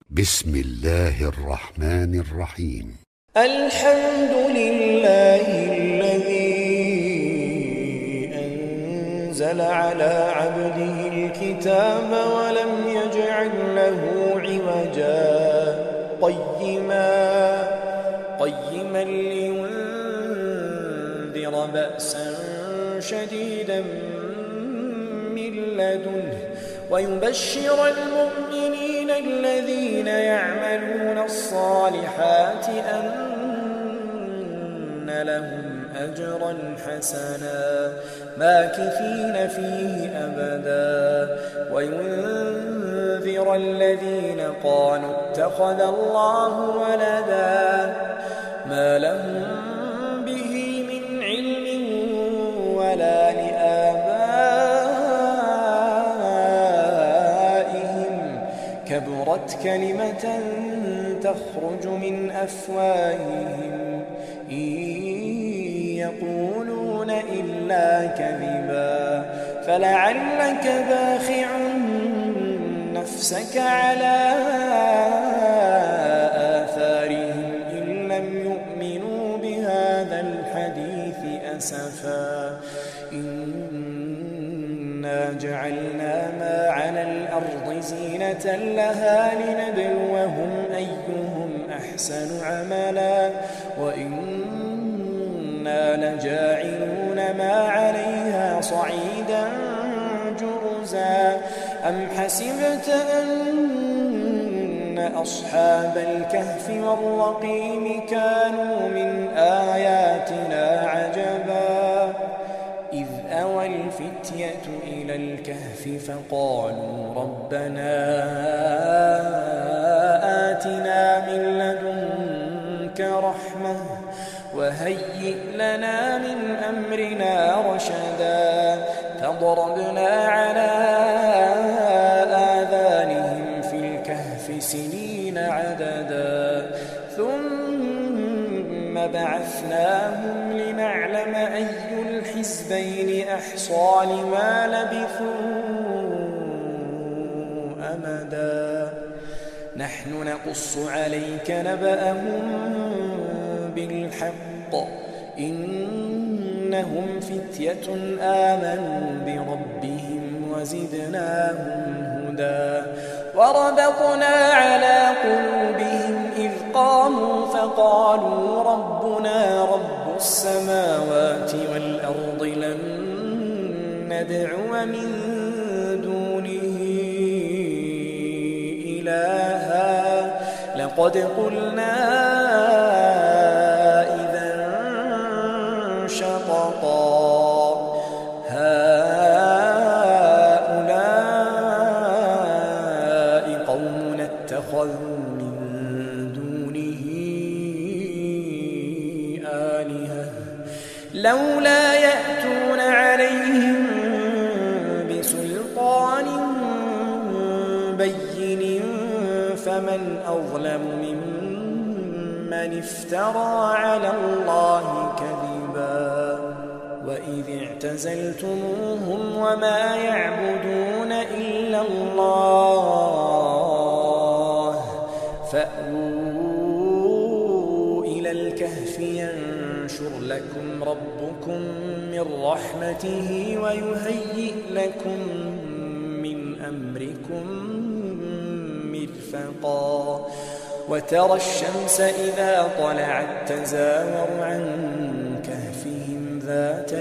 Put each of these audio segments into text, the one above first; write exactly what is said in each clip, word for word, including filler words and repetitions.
بسم الله الرحمن الرحيم. الحمد لله الذي أنزل على عبده الكتاب ولم يجعل له عوجا قيما قيما لينذر بأسا شديدا من لدنه ويبشر المؤمنين الذين يعملون الصالحات أن لهم أجرا حسنا ماكثين فيه أبدا وينذر الذين قالوا اتخذ الله ولدا ما لهم به من علم ولا لآبائهم كبرت كلمة تخرج من أفواههم إن يقولون إلا كذبا فلعلك باخع نفسك على آثارهم إن لم يؤمنوا بهذا الحديث أسفا إنا جعلنا ما على الأرض زينة لها لنبلوهم أيهم أحسن عملا وإنا لجاعلون ما عليها صعيدا جرزا أم حسبت أن أصحاب الكهف والرقيم كانوا من آياتنا عجبا إذ أوى الفتية إلى الكهف فقالوا ربنا آتنا من لدنك رحمة وهيئ لنا من أمرنا رشدا فضربنا على آذانهم في الكهف سنين عددا ثم بعثناهم لنعلم أي الحزبين أحصى لما لبثوا أمدا نحن نقص عليك نبأهم بالحق إنهم فتية آمنوا بربهم وزدناهم هدى وربطنا على قلوبهم إذ قاموا فقالوا ربنا رب السماوات والأرض لن ندعو من دونه إلها لقد قلنا إذا شططا هؤلاء قومنا اتخذوا من دونه آلهة لولا يأتون عليهم بسلطان بين فمن أظلم ممن افترى على الله كذبا وإذ اعتزلتموهم وما يعبدون إلا الله فأووا إلى الكهف ينشر لكم ربكم من رحمته ويهيئ لكم من أمركم مرفقا وترى الشمس إذا طلعت تزاور عن كهفهم ذات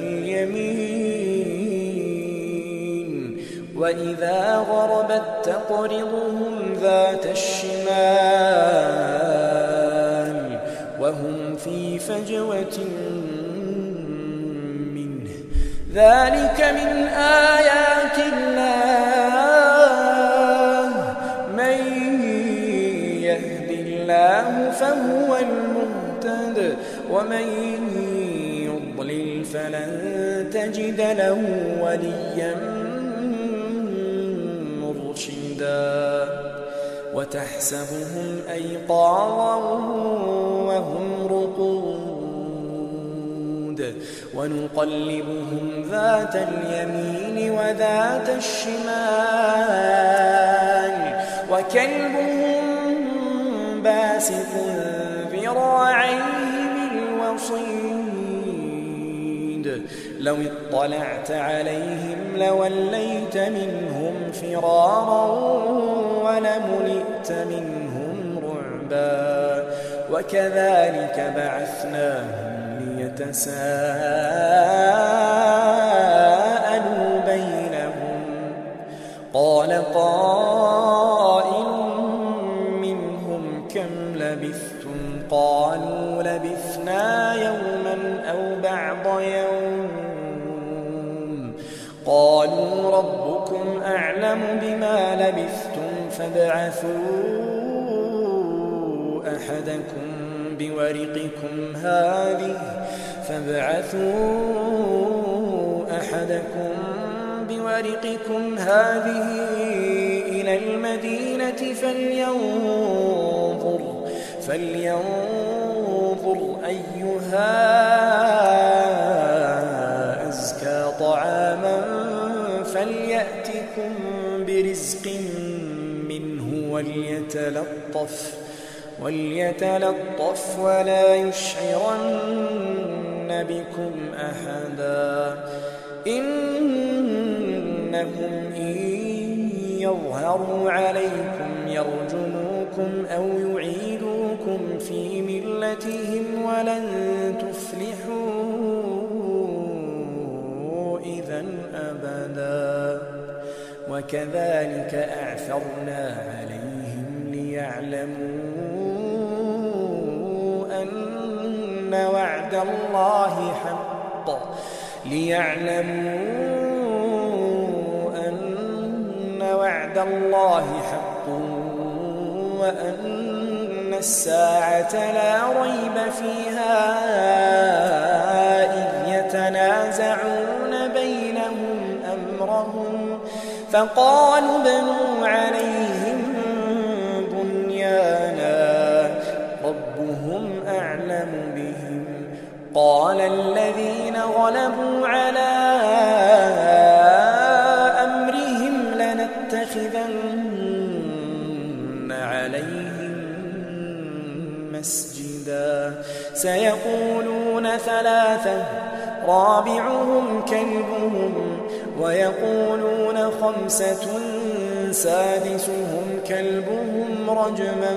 اليمين وإذا غربت تقرضهم ذات الشمال وهم في فجوة منه ذلك من آيات الله من يهد الله فهو المهتد ومن يضلل فلن تجد له وليا مرشدا وتحسبهم أيقاظا وهم رقود ونقلبهم ذات اليمين وذات الشمال وكلبهم باسط ذراعيه بالوصيد لو اطلعت عليهم لوليت منهم فرارا ولملئت منهم رعبا وكذلك بعثناهم ليتساءلوا بينهم قال قائل منهم كم لبثتم قالوا لبثنا يوما أو بعض يوم قالوا ربكم أعلم بما لبثتم فابعثوا أحدكم بورقكم هذه فابعثوا أحدكم بورقكم هذه إلى المدينة فلينظر فلينظر أيها أزكى طعاما فليأتكم برزق منه وليتلطف وليتلطف ولا يشعرن بكم أحدا إنهم إن يظهروا عليكم يرجموكم أو يعيدوكم في ملتهم ولن تفلحوا إذا أبدا وكذلك أعثرنا عليهم ليعلموا أن وعد الله حق ليعلموا أن وعد الله حق وأن الساعة لا ريب فيها إذ يتنازعون بينهم أمرهم فقالوا ابنوا عليهم بنيانا ربهم أعلم بهم قال الذين غلبوا على أمرهم لنتخذن عليهم مسجدا سيقولون ثلاثة رابعهم كلبهم ويقولون خمسة سادسهم كلبهم رجما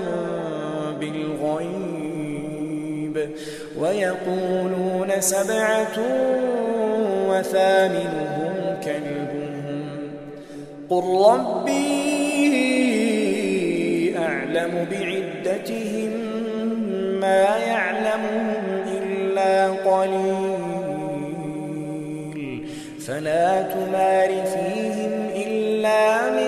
بالغيب ويقولون سبعة وثامنهم كلبهم قل ربي أعلم بعدتهم ما يعلمهم إلا قليل فلا تمار فيهم إلا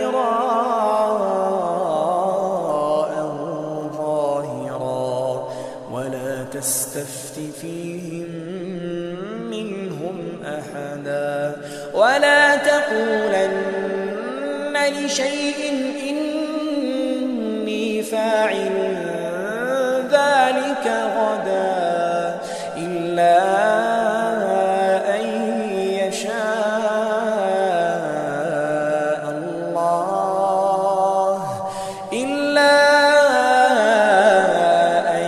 مراء ظاهرا ولا تستفت فيهم منهم أحدا ولا تقولن لشيء إني فاعل ذلك غدا إلا أن يشاء الله إلا أن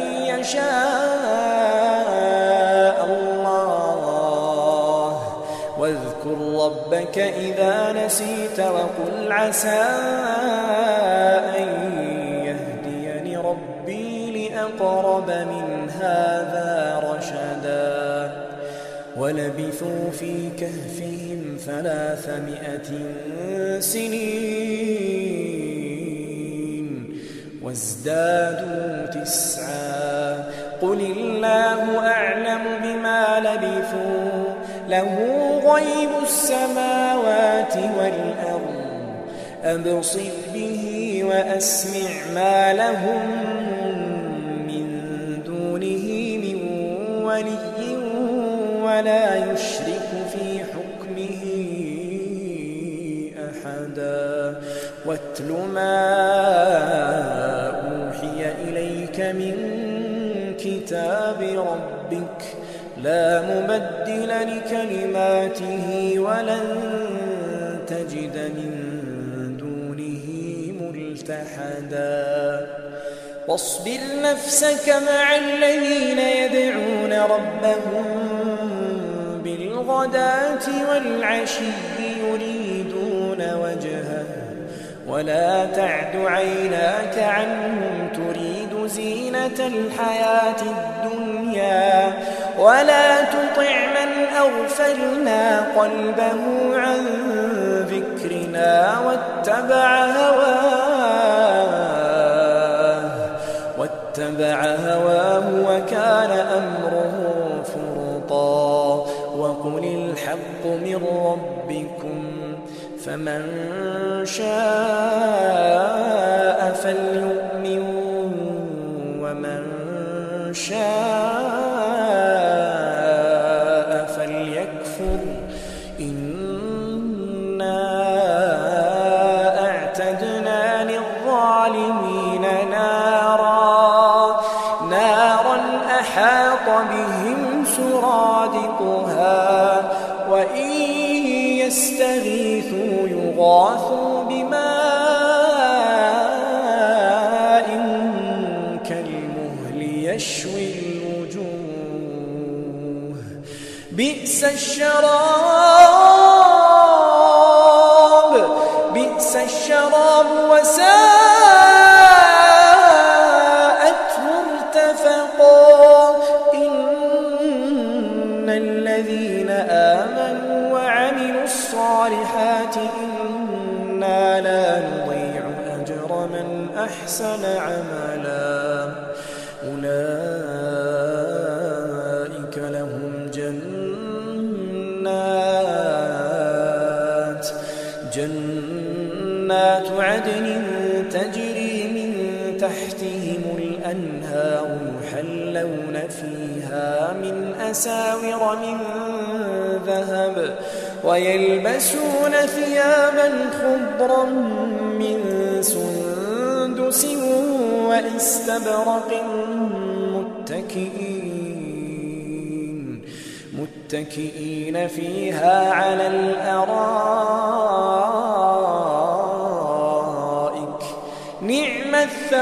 يشاء الله واذكر ربك إذا نسيت وقل عسى أن يهديني ربي لأقرب من هذا رشدا ولبثوا في كهفهم ثلاثمائة سنين وازدادوا تسعا قل الله أعلم بما لبثوا له غيب السماوات والأرض أبصر به وأسمع ما لهم من دونه من ولي ولا يشرك في حكمه أحدا واتل ما أوحي إليك من كتاب ربك لا مبدل لكلماته ولن تجد من دونه ملتحدا واصبر نفسك مع الذين يدعون ربهم بالغداة والعشي يريدون وجهه ولا تعد عيناك عنهم تريد زينة الحياة الدنيا ولا تطع من أغفلنا قلبه عن ذكرنا واتبع هواه واتبع هواه وكان أمره فرطا وقل الحق من ربكم فمن شاء فليؤمن ومن شاء فليكفر إنا أعتدنا للظالمين نارا نارا أحاط بهم سرادقها وإن يستغيثوا يغاثوا بماء كالمهل يشوي الوجوه بئس الشراب بئس الشراب وساءت مرتفقا إن الذين آمنوا وعملوا الصالحات إنا لا نضيع أجر من أحسن عملا أولئك لهم جنات جنات عدن تجري من تحتهم الأنهار يحلون فيها من أساور من ذهب ويلبسون ثيابا خضرا من سندس واستبرق متكئين متكئين فيها على الأرائك نعم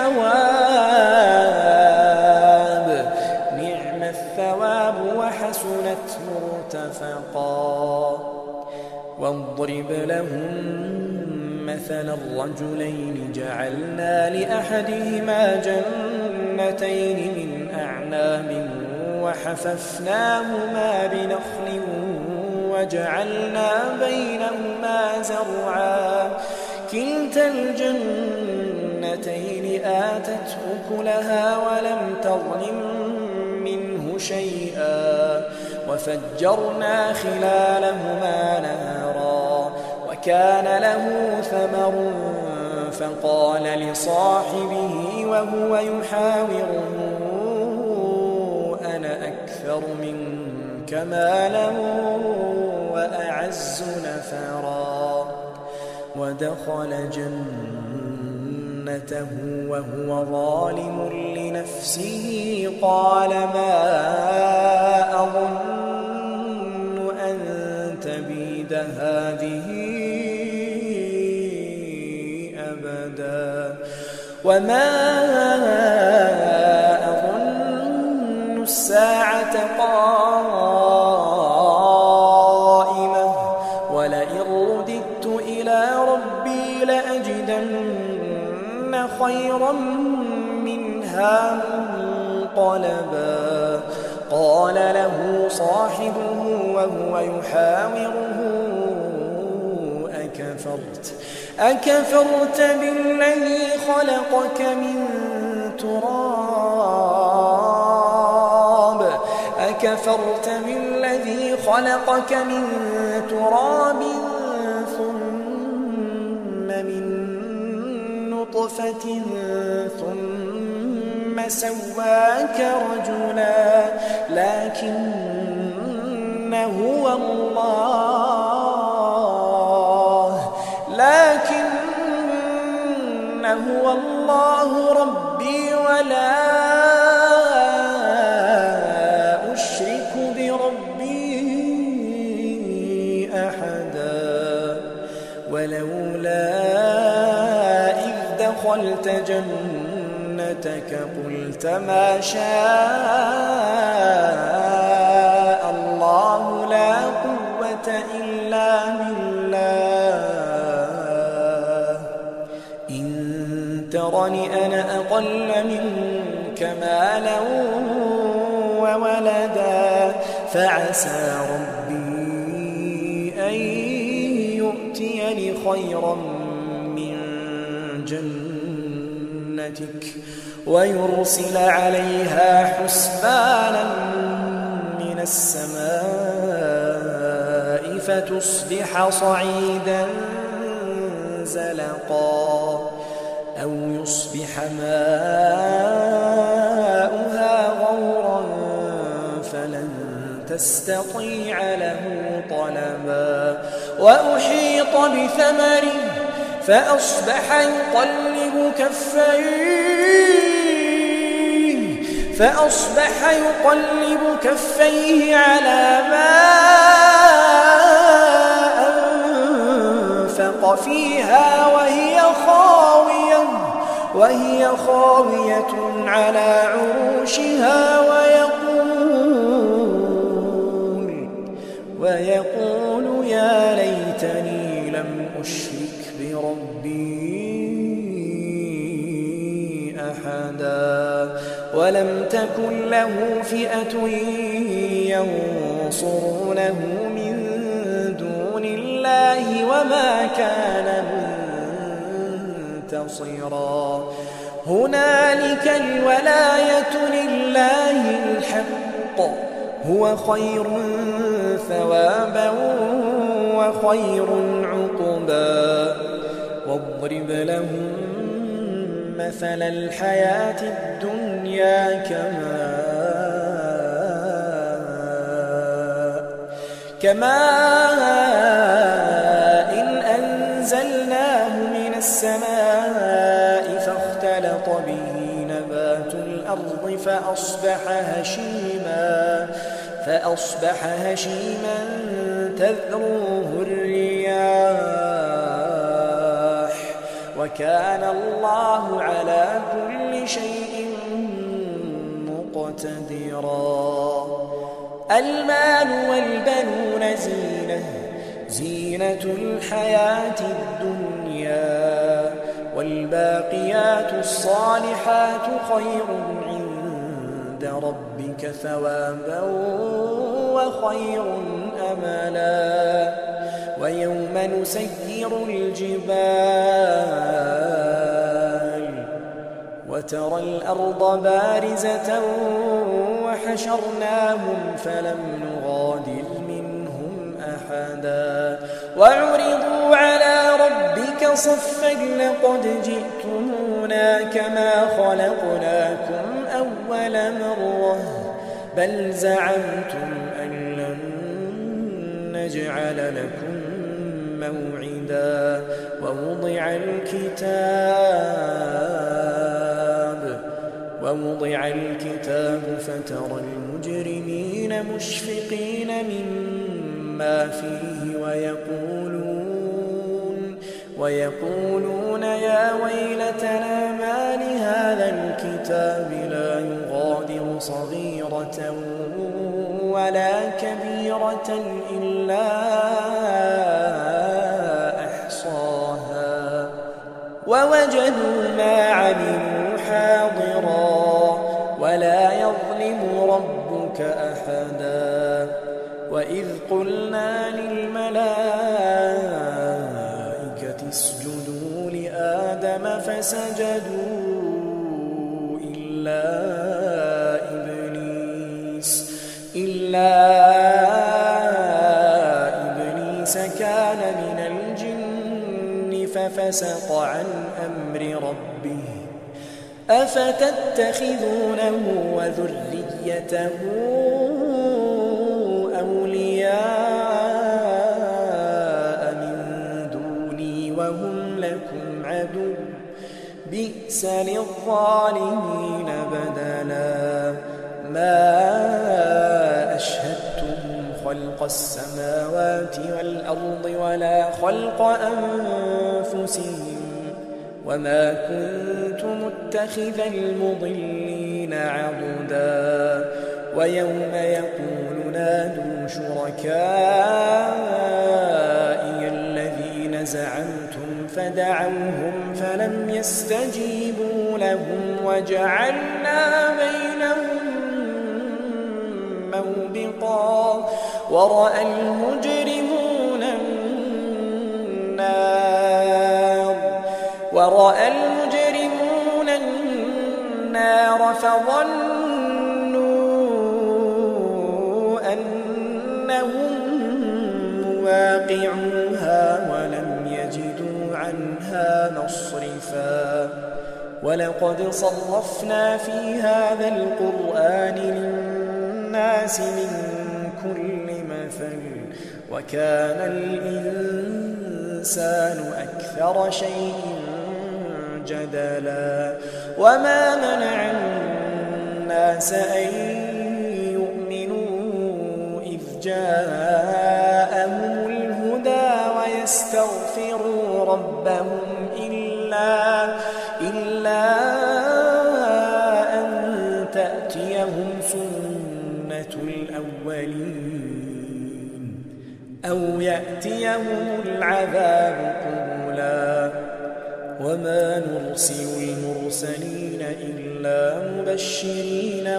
الثواب نعم الثواب وحسنت مرتفقا واضرب لهم مثل الرجلين جعلنا لأحدهما جنتين من أعناب وحففناهما بنخل وجعلنا بينهما زرعا كلتا الجنتين آتت أكلها ولم تظلم منه شيئا وفجرنا خلالهما نهرا وكان له ثمر فقال لصاحبه وهو يحاوره أنا أكثر منك مالا وأعز نفرا ودخل جنته وهو ظالم لنفسه قال ما أظن أن تبيد هذه أبدا وما أظن الساعة قائمة ولئن رددت إلى ربي لأجدن خيرا منها منقلبا قال له صاحبه وهو يحاوره أكفرت أكفرت بالذي خلقك من تراب أكفرت بالذي خلقك من تراب ثم من نطفة ثم سواك رجلا لكن هو الله لكن هو الله ربي ولا أشرك بربي أحدا ولولا إذ دخلت جنتك قوتك قلت ما شاء الله لا قوة إلا بالله إن ترني أنا أقل منك مالا وولدا فعسى ربي أن يؤتيني خيرا من جنتك ويرسل عليها حسبانا من السماء فتصبح صعيدا زلقا أو يصبح ماؤها غورا فلن تستطيع له طلبا وأحيط بثمره فأصبح يقلب كفيه فأصبح يقلب كفيه على ما أنفق فيها وهي خاوية وهي خاوية على عروشها ويقول ويقول يا ليتني لم أشرك بربي أحدا ولم تكن له فئة ينصرونه من دون الله وما كان منتصرا هنالك الولاية لله الحق هو خير ثوابا وخير عقبا واضرب لهم مثل الحياة الدنيا كماء كماء إن أنزلناه من السماء فاختلط به نبات الأرض فأصبح هشيما فأصبح هشيما تذروه الرياح وكان الله على كل شيء مقتدرا المال والبنون زينة زينة الحياة الدنيا والباقيات الصالحات خير عند ربك ثوابا وخير أملا ويوم نسير الجبال وترى الأرض بارزة وحشرناهم فلم نغادر منهم أحدا وعرضوا على ربك صفا لقد جئتمونا كما خلقناكم أول مرة بل زعمتم أن لن نجعل لكم موعدا ووضع الكتاب ووضع الكتاب فترى المجرمين مشفقين مما فيه ويقولون ويقولون يا ويلتنا ما لهذا الكتاب لا يغادر صغيرة ولا كبيرة إلا أحصاها ووجدوا ما عملوا حاضرا ولا يظلم ربك أحدا وإذ قلنا للملائكة اسجدوا لآدم فسجدوا إلا إبليس إلا إبليس كان من الجن ففسق عن أمر ربه أفتتخذونه وذريته أولياء من دوني وهم لكم عدو بئس للظالمين بدلا ما أشهدتهم خلق السماوات والأرض ولا خلق أنفسهم وما كنت متقين يتخذ المضلين عضدا ويوم يقول نادوا شركائي الذين زعمتم فدعوهم فلم يستجيبوا لهم وجعلنا بينهم موبقا ورأى المجرمون النار ورأى المجرمون النار فظنوا أنهم مواقعوها ولم يجدوا عنها مصرفا ولقد صرفنا في هذا القرآن للناس من كل مثل وكان الإنسان أكثر شيء جدلا وما منع الناس أن يؤمنوا إذ جاءهم الهدى ويستغفروا ربهم إلا, إلا أن تأتيهم سنة الأولين أو يأتيهم العذاب قبلا وما نرسل المرسلين إلا مبشرين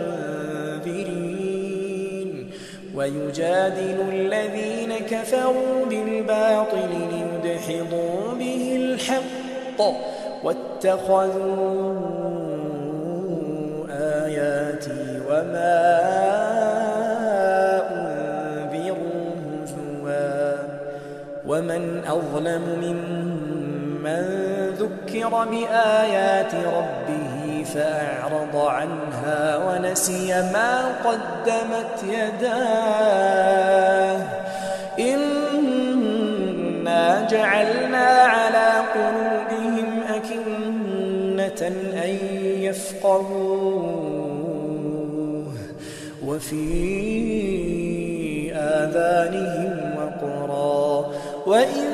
ومنذرين ويجادل الذين كفروا بالباطل ليدحضوا به الحق واتخذوا آياتي وما أنذروا هزوا ومن أظلم ممن ذكر بآيات ربه فأعرض عنها ونسي ما قدمت يداه إنا جعلنا على قلوبهم أكنة أن يفقهوه وفي آذانهم وقرا وإن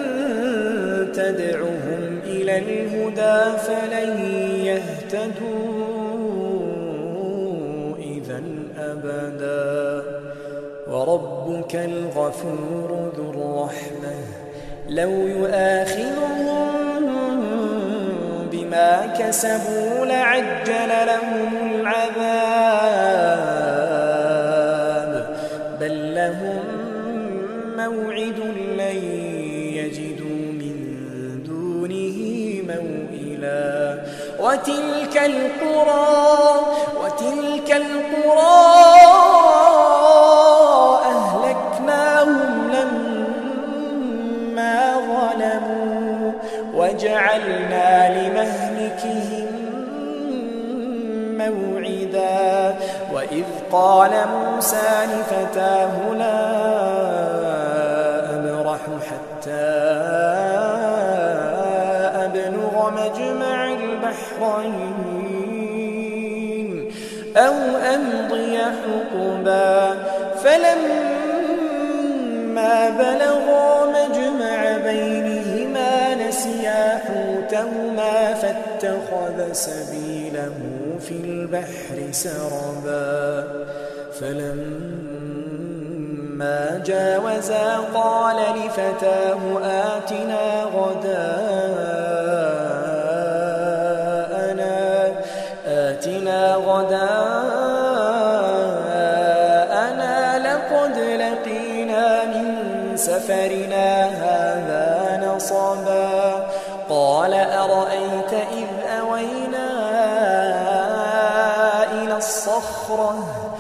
تدعهم إلى الهدى فلن يهتدوا إذا أبدا وربك الغفور ذو الرحمة لو يؤاخذهم بما كسبوا لعجل لهم العذاب بل لهم موعد لن يجدوا من دونه موئلا وتلك القرى وتلك القرى أهلكناهم لما ظلموا وجعلنا لمهلكهم موعدا وإذ قال موسى لفتاه لا أبرح حتى أبلغ مجمع البحرين أو أمضي حقبا فلما بلغا مجمع بينهما نسيا حوتهما فاتخذ سبيله في البحر سربا فلما جاوزا قال لفتاه آتنا غداءنا آتنا غداءنا لقد لقينا من سفرنا هذا نصبا قال أرأيت إذ أوينا إلى الصخرة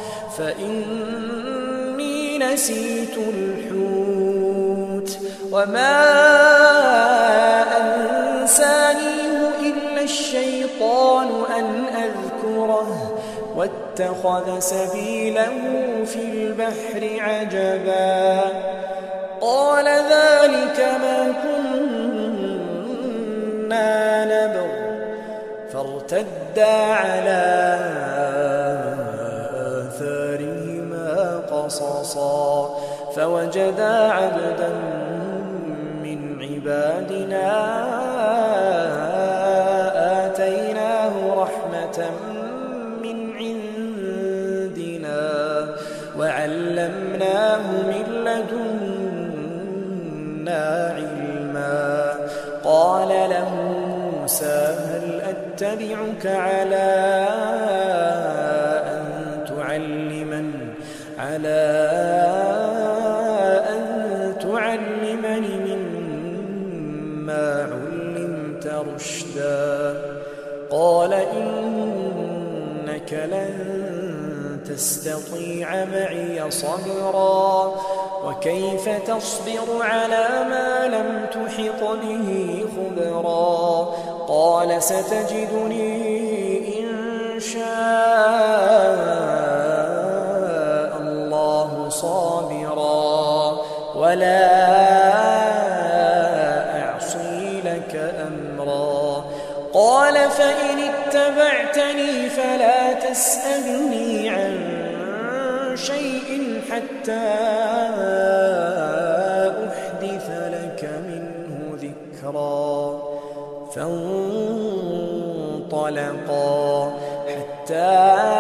فإني نسيت الحوت وما أنسانيه إلا الشيطان أن أذكره واتخذ سبيله في البحر عجبا قال ذلك ما كنا نبغ فارتدا على آثارهما قصصا فوجدا عبدا من عبادنا آتيناه رحمة من عندنا وعلمناه من لدنا علما. قال له موسى هل أتبعك على أن تعلمن على أن تعلمني مما علمت رشدا. قال إنك لن تستطيع معي صبرا وكيف تصبر على ما لم تحط به خبرا. قال ستجدني إن شاء الله صابرا ولا أعصي لك أمرا. قال فإن اتبعتني فلا تسألني عن شيء حتى أحدث لك منه ذكرا. فانطلقا حتى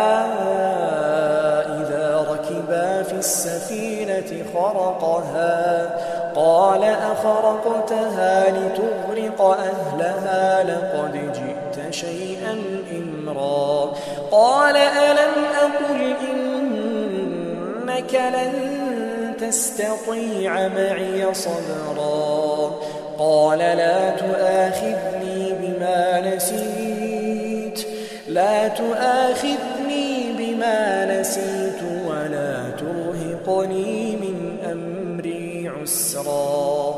إذا ركبا في السفينة خرقها قال أخرقتها لتغرق أهلها لقد جئت شيئا إمرا. قال ألم أقل إنك لن تستطيع معي صبرا. قال لا تؤاخذني بما نسيت لا تؤاخذني بما نسيت ولا ترهقني من أمري عسرا.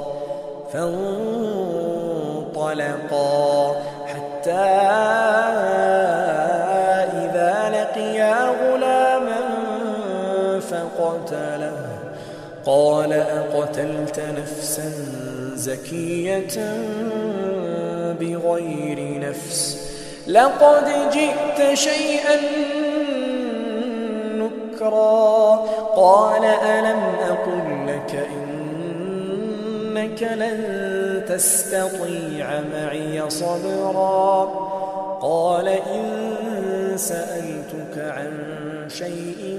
فانطلقا حتى إذا لقيا غلاما فقتله. قال أقتلت نفسا زكية بغير نفس لقد جئت شيئا نكرا. قال ألم أقل لك إنك لن تستطيع معي صبرا. قال إن سألتك عن شيء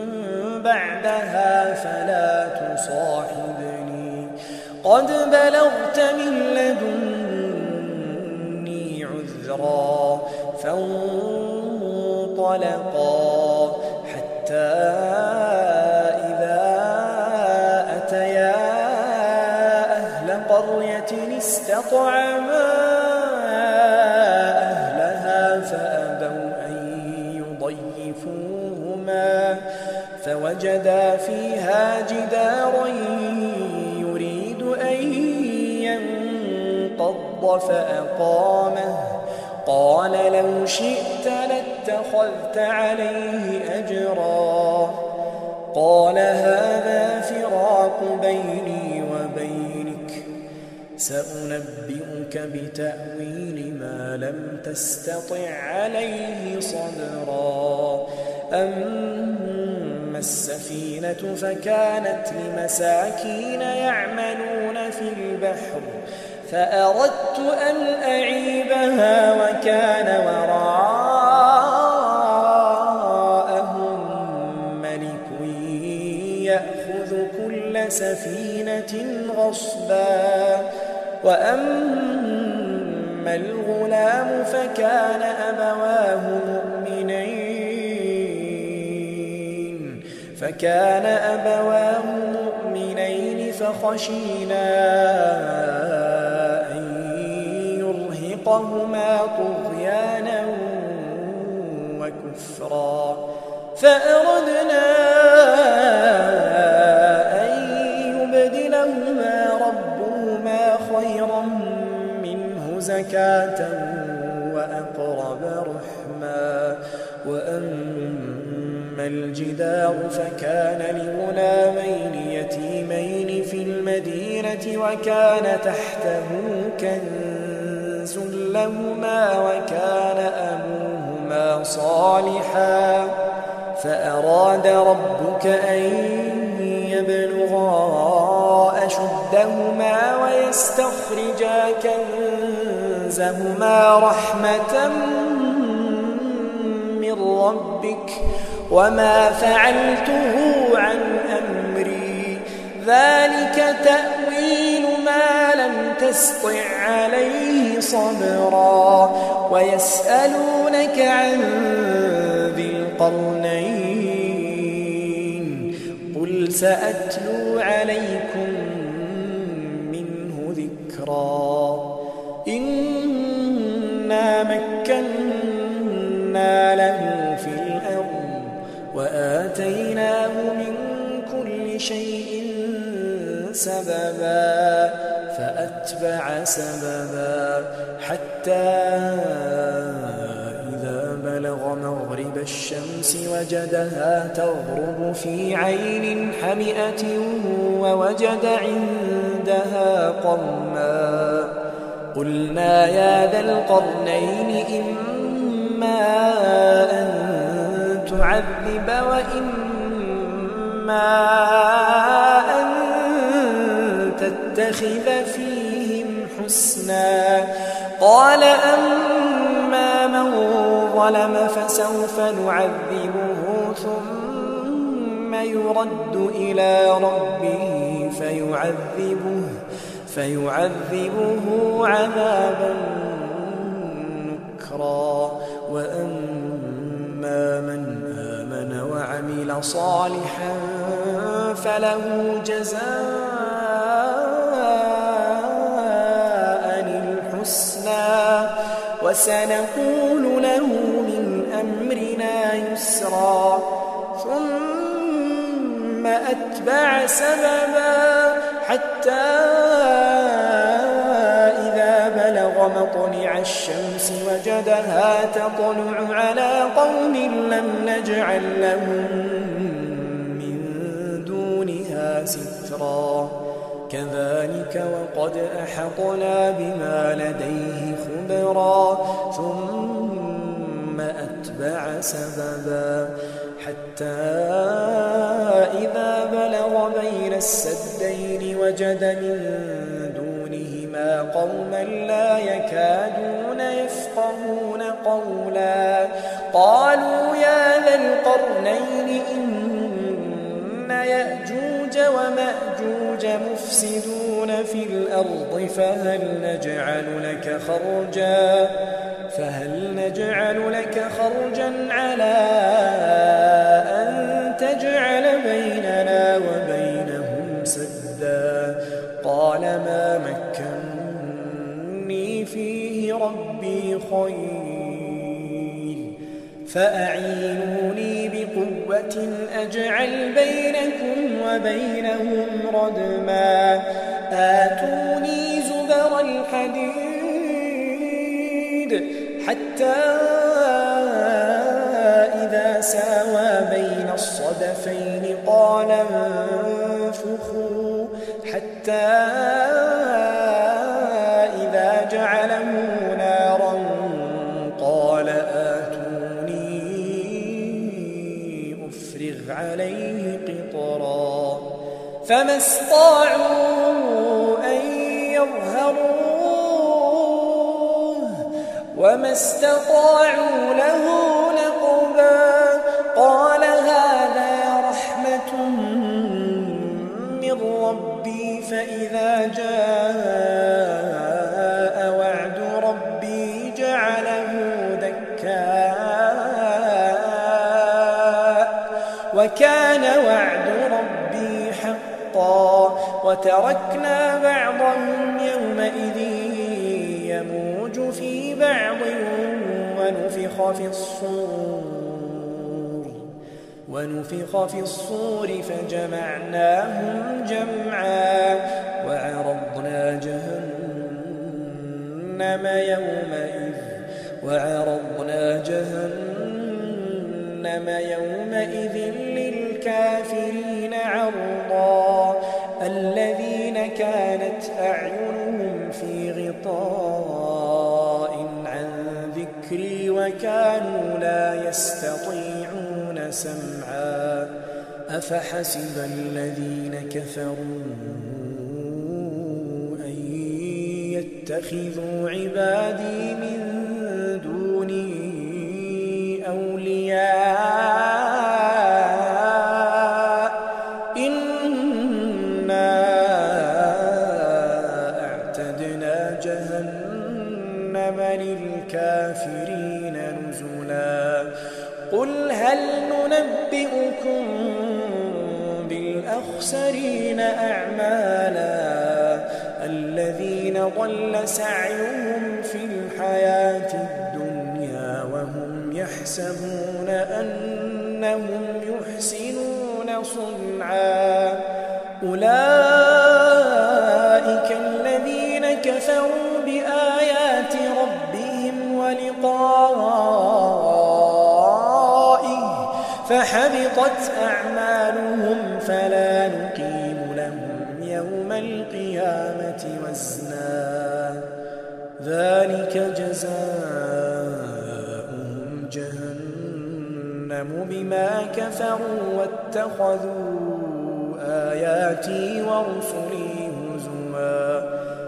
بعدها فلا تصاحبني قد بلغت من لدني عذرا. فانطلقا حتى إذا أتيا أهل قرية استطعما أهلها فأبوا أن يضيفوهما فوجدا فيها جدارا يريد أن ينقض فأقامه. قال لو شئت لاتخذت عليه أجرا. قال هذا فراق بيني وبينك سأنبئك بتأويل ما لم تستطع عليه صبرا. أما السفينة فكانت لمساكين يعملون في البحر فأردت أن أعيبها وكان وراءهم ملك يأخذ كل سفينة غصبا. وأما الغلام فكان أبواه مؤمنين فكان أبواه مؤمنين فخشينا أن يرهقهما طغيانا وكفرا. فأردنا أن يبدلهما ربهما خيرا منه زكاة وأقرب رحما. وأما الجدار فكان لغلامين يتيمين في المدينة وكان تحته كنز لهما وكان أبوهما صالحا فأراد ربك أن يبلغا أشدهما ويستخرجا كنزهما رحمة ربك وما فعلته عن أمري ذلك تأويل ما لم تسطع عليه صبرا ويسألونك عن ذي القرنين قل سأتلو عليكم منه ذكرا إنا مكنا له في الأرض وآتيناه من كل شيء سببا فأتبع سببا حتى إذا بلغ مغرب الشمس وجدها تغرب في عين حمئة ووجد عندها قوما قلنا يا ذا القرنين إما أن تعذب وإما أن تتخذ فيهم حسنا قال أما من ظلم فسوف نعذبه ثم يرد إلى ربه فيعذبه فيعذبه عذابا نكرا وأما من آمن وعمل صالحا فله جزاء الحسنى وسنقول له من أمرنا يسرا ثم أتبع سببا حتى إذا بلغ مطلع الشمس وجدها تطلع على قوم لم نجعل لهم من دونها سترا كذلك وقد أحطنا بما لديه خبرا ثم أتبع سببا حتى إذا بلغ بين السدين وجد من دونهما قوما لا يكادون يفقهون قولا قالوا يا ذا القرنين إن يأجوج ومأجوج مفسدون في الأرض فهل نجعل لك خرجا فهل نجعل لك خرجا على أن تجعل بيننا وبينهم سدا قال ما مكني فيه ربي خير فأعينوني بقوة أجعل بينكم وبينهم ردما آتوني زبر الحديد حتى إذا ساوى بين الصدفين قال انفخوا حتى إذا جعله نارا قال آتوني أفرغ عليه قطرا فما استطاعوا أن يظهروه وما استطاعوا له نقبا قال هذا رحمة من ربي فإذا جاء وعد ربي جعله دكاء وكان وعد ربي حقا وتركنا بعضهم يومئذ يموج في بعض ونفخ في الصور ونفخ في الصور فجمعناهم جمعا وعرضنا جهنم يومئذ وعرضنا جهنم يومئذ للكافرين عرضا الذين كانت أعينهم في غطاء عن ذكري وكانوا لا يستطيعون سمعا أفحسب الذين كفروا أن يتخذوا عبادي من دوني أولياء نزلا قل هل ننبئكم بالأخسرين أعمالا الذين ضل سعيهم في الحياة الدنيا وهم يحسبون أنهم يحسنون صنعا أولئك الذين كفروا بآيات ربهم ولقائه فحبطت أعمالهم فلا نقيم لهم يوم القيامة وزنا ذلك جزاؤهم جهنم بما كفروا واتخذوا آياتي ورسلي هزوا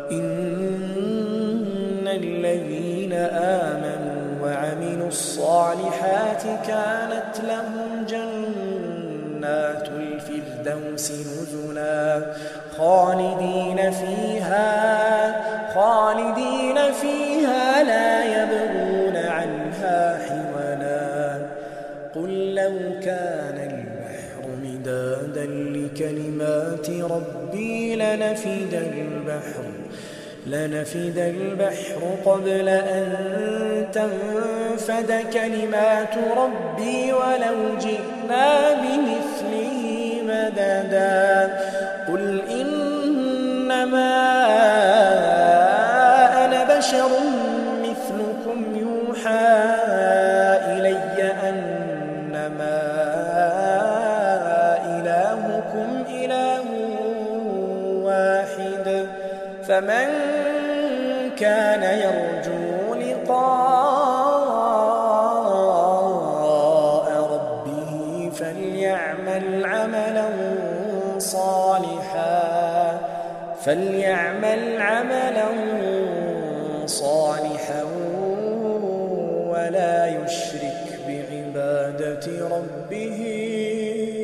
إن الذين آمنوا وعملوا الصالحات كانت لهم جنات الفردوس نزلا خالدين فيها خالدين فيها لا يبغون عنها حولا قل لو كان البحر مدادا لكلمات ربي لنفد البحر لنفد البحر قبل أن تنفد كلمات ربي ولو جئنا بمثله مددا قل إنما أنا بشر مثلكم يوحى إلي أنما إلهكم إله واحد فمن كان يرجو لقاء ربه فليعمل عملا صالحا فليعمل عملا صالحا ولا يشرك بعبادة ربه